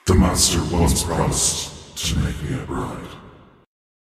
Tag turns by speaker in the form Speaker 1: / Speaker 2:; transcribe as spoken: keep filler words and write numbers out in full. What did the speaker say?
Speaker 1: The master once promised to make me a bride.